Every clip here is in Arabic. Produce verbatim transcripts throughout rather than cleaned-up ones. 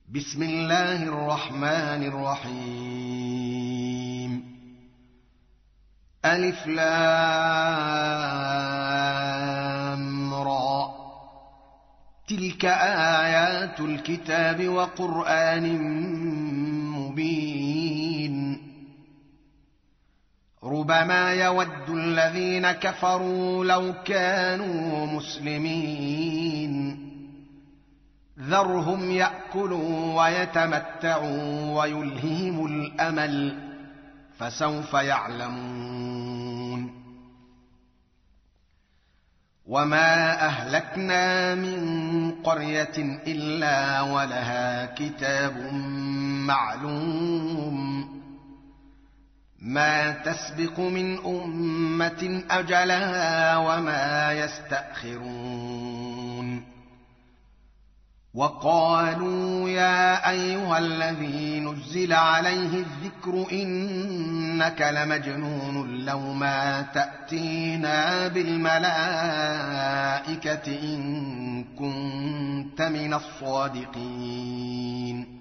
بسم الله الرحمن الرحيم. ألف لام را، تلك آيات الكتاب وقرآن مبين. ربما يود الذين كفروا لو كانوا مسلمين، ذرهم يأكلوا ويتمتعوا ويلههم الأمل، فسوف يعلمون. وما أهلكنا من قرية إلا ولها كتاب معلوم، ما تسبق من أمة أجلها وما يستأخرون. وقالوا يا أيها الذي نزل عليه الذكر إنك لمجنون لو ما تأتينا بالملائكة إن كنت من الصادقين.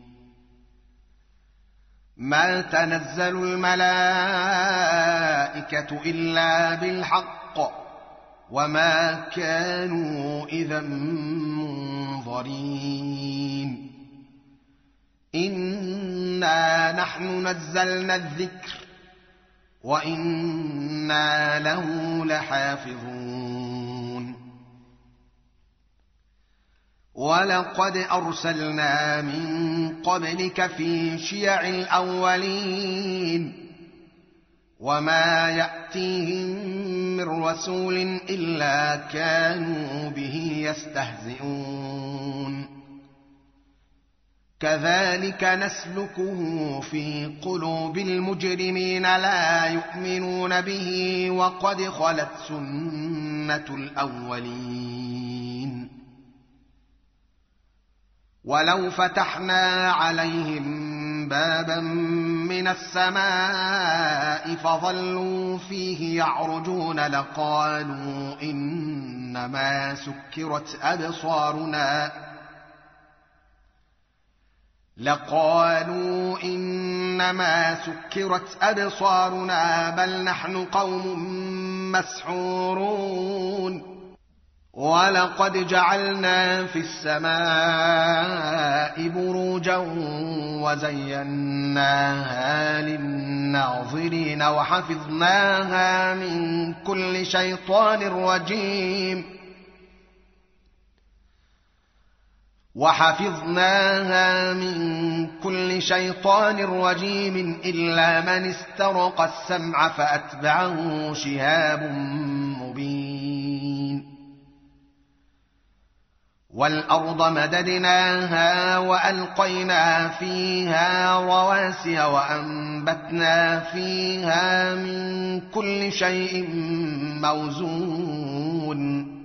ما تنزل الملائكة إلا بالحق وما كانوا إذا منظرين. إنا نحن نزلنا الذكر وإنا له لحافظون. ولقد أرسلنا من قبلك في شيع الأولين، وما يأتيهم من رسول إلا كانوا به يستهزئون. كذلك نسلكه في قلوب المجرمين لا يؤمنون به، وقد خلت سنة الأولين. ولو فتحنا عليهم بابا من السماء فظلوا فيه يعرجون لقالوا إنما سكرت أبصارنا لقالوا إنما سكرت أبصارنا بل نحن قوم مسحورون. ولقد جعلنا في السماء بروجا وزيناها للناظرين وحفظناها من كل شيطان رجيم وحفظناها من كل شيطان رجيم إلا من استرق السمع فأتبعه شهاب مبين. والأرض مددناها وألقينا فيها رواسي وأنبتنا فيها من كل شيء موزون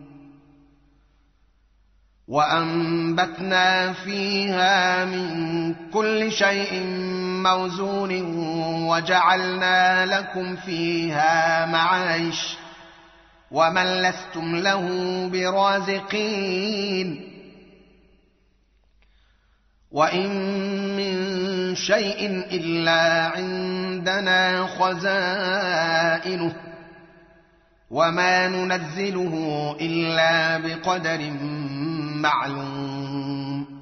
وأنبتنا فيها من كل شيء موزون وجعلنا لكم فيها معايش ومن لستم له برازقين. وإن من شيء إلا عندنا خزائنه وما ننزله إلا بقدر معلوم.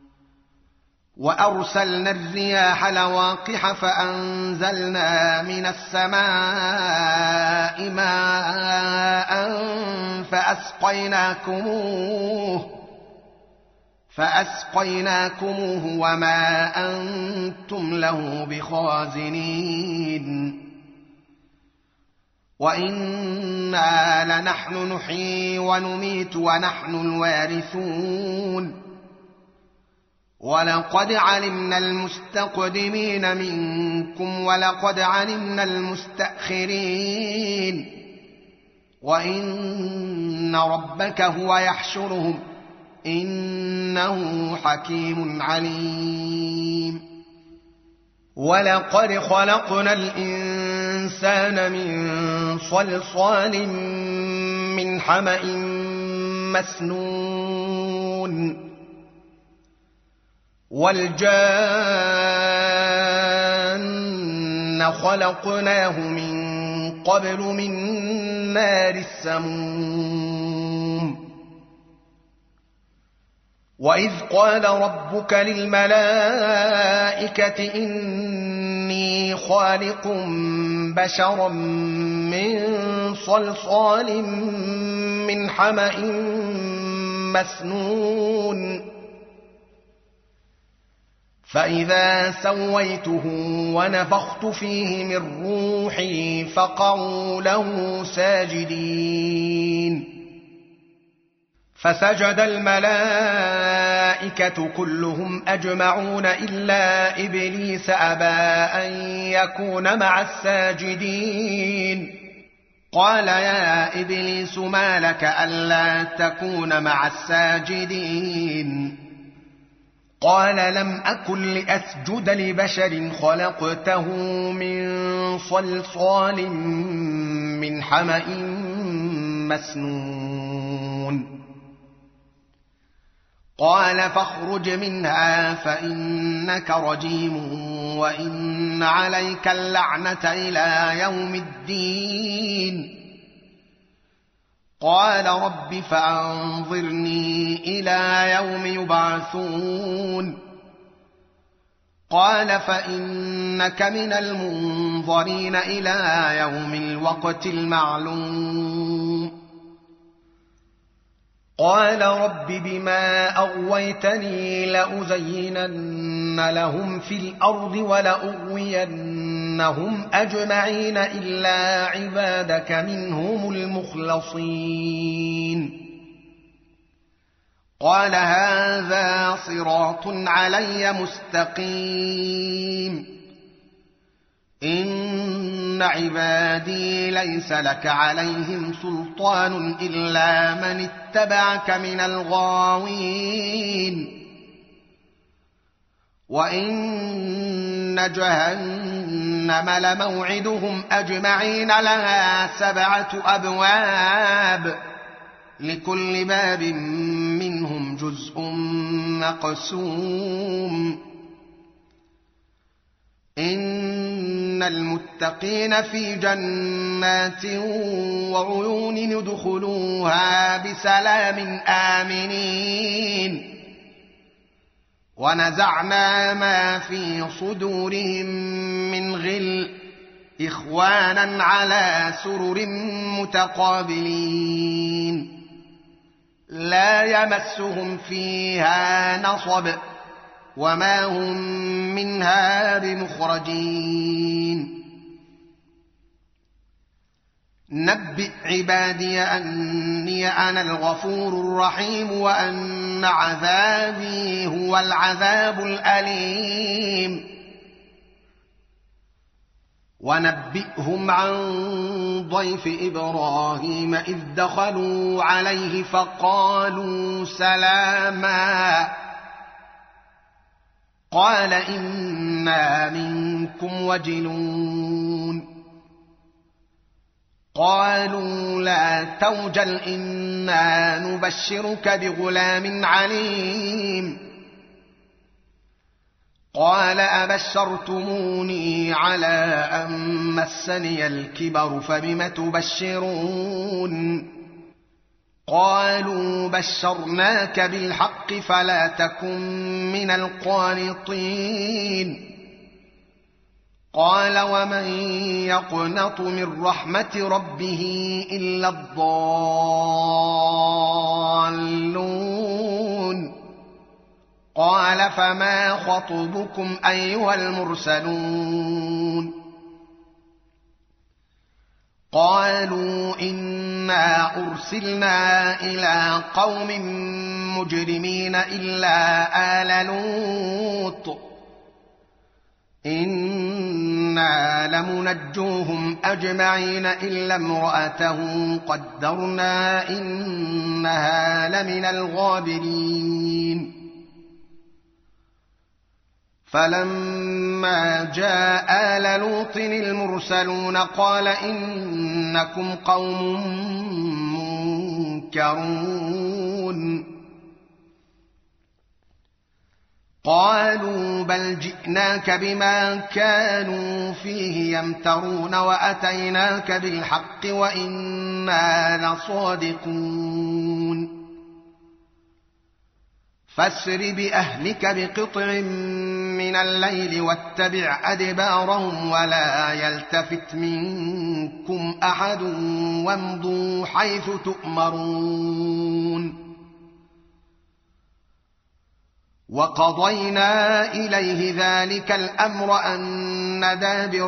وأرسلنا الرياح لواقح فأنزلنا من السماء ماء فأسقيناكموه فأسقيناكموه وما أنتم له بخازنين. وإنا لنحن نحيي ونميت ونحن الوارثون. ولقد علمنا المستقدمين منكم ولقد علمنا المستأخرين. وإن ربك هو يحشرهم إنه حكيم عليم. ولقد خلقنا الإنسان من صلصال من حمأ مسنون والجان خلقناه من قبل من نار السموم وإذ قال ربك للملائكة إني خالق بشرا من صلصال من حمأ مسنون فإذا سويته ونفخت فيه من روحي فقعوا له ساجدين فسجد الملائكة كلهم أجمعون إلا إبليس أبى أن يكون مع الساجدين قال يا إبليس ما لك ألا تكون مع الساجدين قال لم أكن لأسجد لبشر خلقته من صلصال من حمأ مسنون قال فاخرج منها فإنك رجيم وإن عليك اللعنة إلى يوم الدين قال رب فأنظرني إلى يوم يبعثون قال فإنك من المنظرين إلى يوم الوقت المعلوم قال رب بما أغويتني لأزينن لهم في الأرض ولأغوينهم أجمعين إلا عبادك منهم المخلصين قال هذا صراط علي مستقيم إن عبادي ليس لك عليهم سلطان إلا من اتبعك من الغاوين وإن جهنم لموعدهم أجمعين لها سبعة أبواب لكل باب منهم جزء مقسوم إن المتقين في جنات وعيون يدخلوها بسلام آمنين ونزعنا ما في صدورهم من غل إخوانا على سرر متقابلين لا يمسهم فيها نصب وما هم منها بمخرجين نبئ عبادي أني أنا الغفور الرحيم وأن عذابي هو العذاب الأليم ونبئهم عن ضيف إبراهيم إذ دخلوا عليه فقالوا سلاما قال إنا منكم وجلون قالوا لا توجل إنا نبشرك بغلام عليم قال أبشرتموني على أن مسني الكبر فبم تبشرون قالوا بشرناك بالحق فلا تكن من القانطين قال ومن يقنط من رحمة ربه إلا الضالون قال فما خطبكم أيها المرسلون قالوا إنا أرسلنا إلى قوم مجرمين إلا آل لوط إنا لمنجوهم أجمعين إلا امرأته قدرنا إنها لمن الغابرين فلما جاء آل لوط المرسلون قال إنكم قوم منكرون قالوا بل جئناك بما كانوا فيه يمترون وأتيناك بالحق وإنا لصادقون فاسر بأهلك بقطع من الليل واتبع أدبارهم ولا يلتفت منكم أحد وامضوا حيث تؤمرون وقضينا إليه ذلك الأمر أن دابر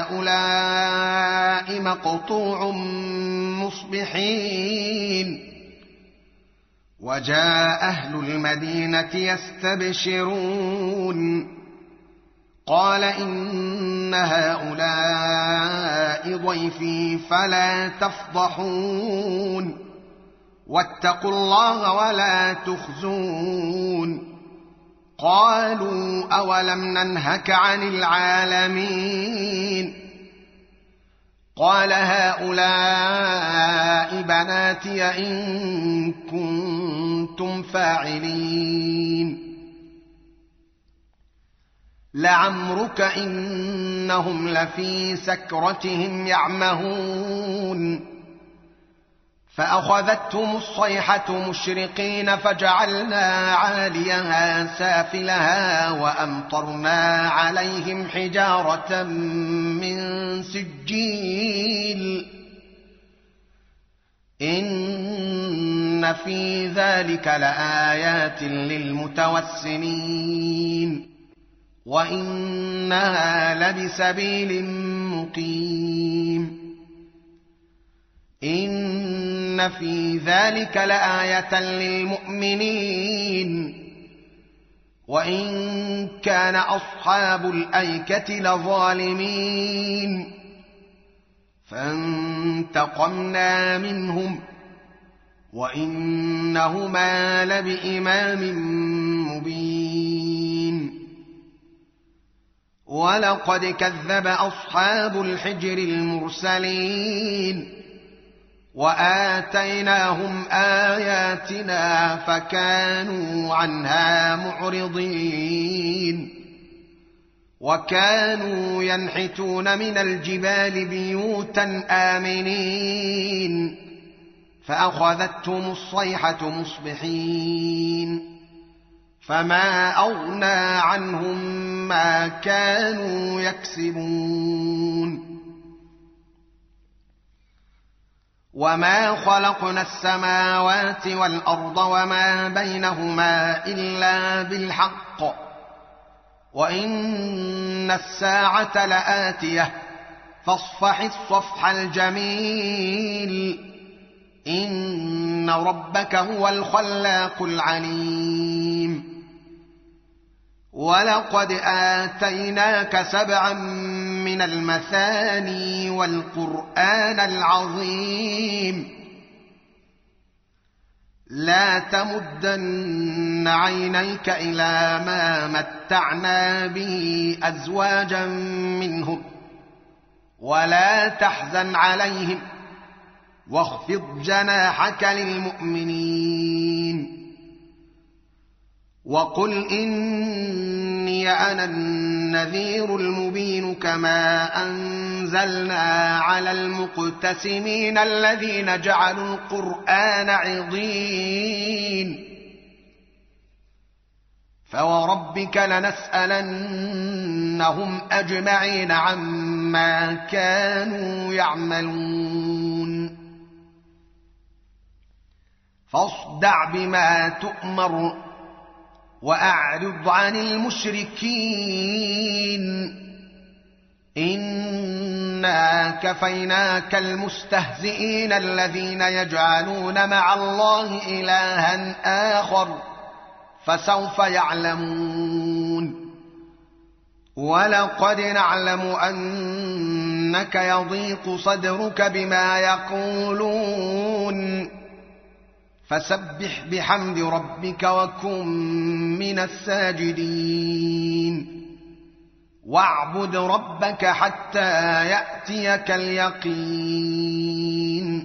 هؤلاء مقطوع مصبحين وجاء أهل المدينة يستبشرون قال إن هؤلاء ضيفي فلا تفضحون واتقوا الله ولا تخزون قالوا أولم ننهك عن العالمين قال هؤلاء بناتي إن كنتم فاعلين لعمرك إنهم لفي سكرتهم يعمهون فأخذتهم الصيحة مشرقين فجعلنا عاليها سافلها وأمطرنا عليهم حجارة من سجيل إن في ذلك لآيات للمتوسمين وإنها لبسبيل مقيم إن في ذلك لآية للمؤمنين وإن كان أصحاب الأيكة لظالمين فانتقمنا منهم وإنهما لبإمام مبين ولقد كذب أصحاب الحجر المرسلين وآتيناهم آياتنا فكانوا عنها معرضين وكانوا ينحتون من الجبال بيوتا آمنين فأخذتهم الصيحة مصبحين فما أغنى عنهم ما كانوا يكسبون وما خلقنا السماوات والأرض وما بينهما إلا بالحق وإن الساعة لآتية فاصفح الصفح الجميل إن ربك هو الخلاق العليم ولقد آتيناك سبعا من المثاني والقرآن العظيم لا تمدن عينيك إلى ما متعنا به أزواجا منهم ولا تحزن عليهم واخفض جناحك للمؤمنين وقل إني أنا النذير المبين كما أنزلنا على المقتسمين الذين جعلوا القرآن عضين فوربك لنسألنهم أجمعين عما كانوا يعملون فاصدع بما تؤمر وأعرض عن المشركين إنا كفيناك المستهزئين الذين يجعلون مع الله إلها آخر فسوف يعلمون ولقد نعلم أنك يضيق صدرك بما يقولون فسبح بحمد ربك وكن من الساجدين واعبد ربك حتى يأتيك اليقين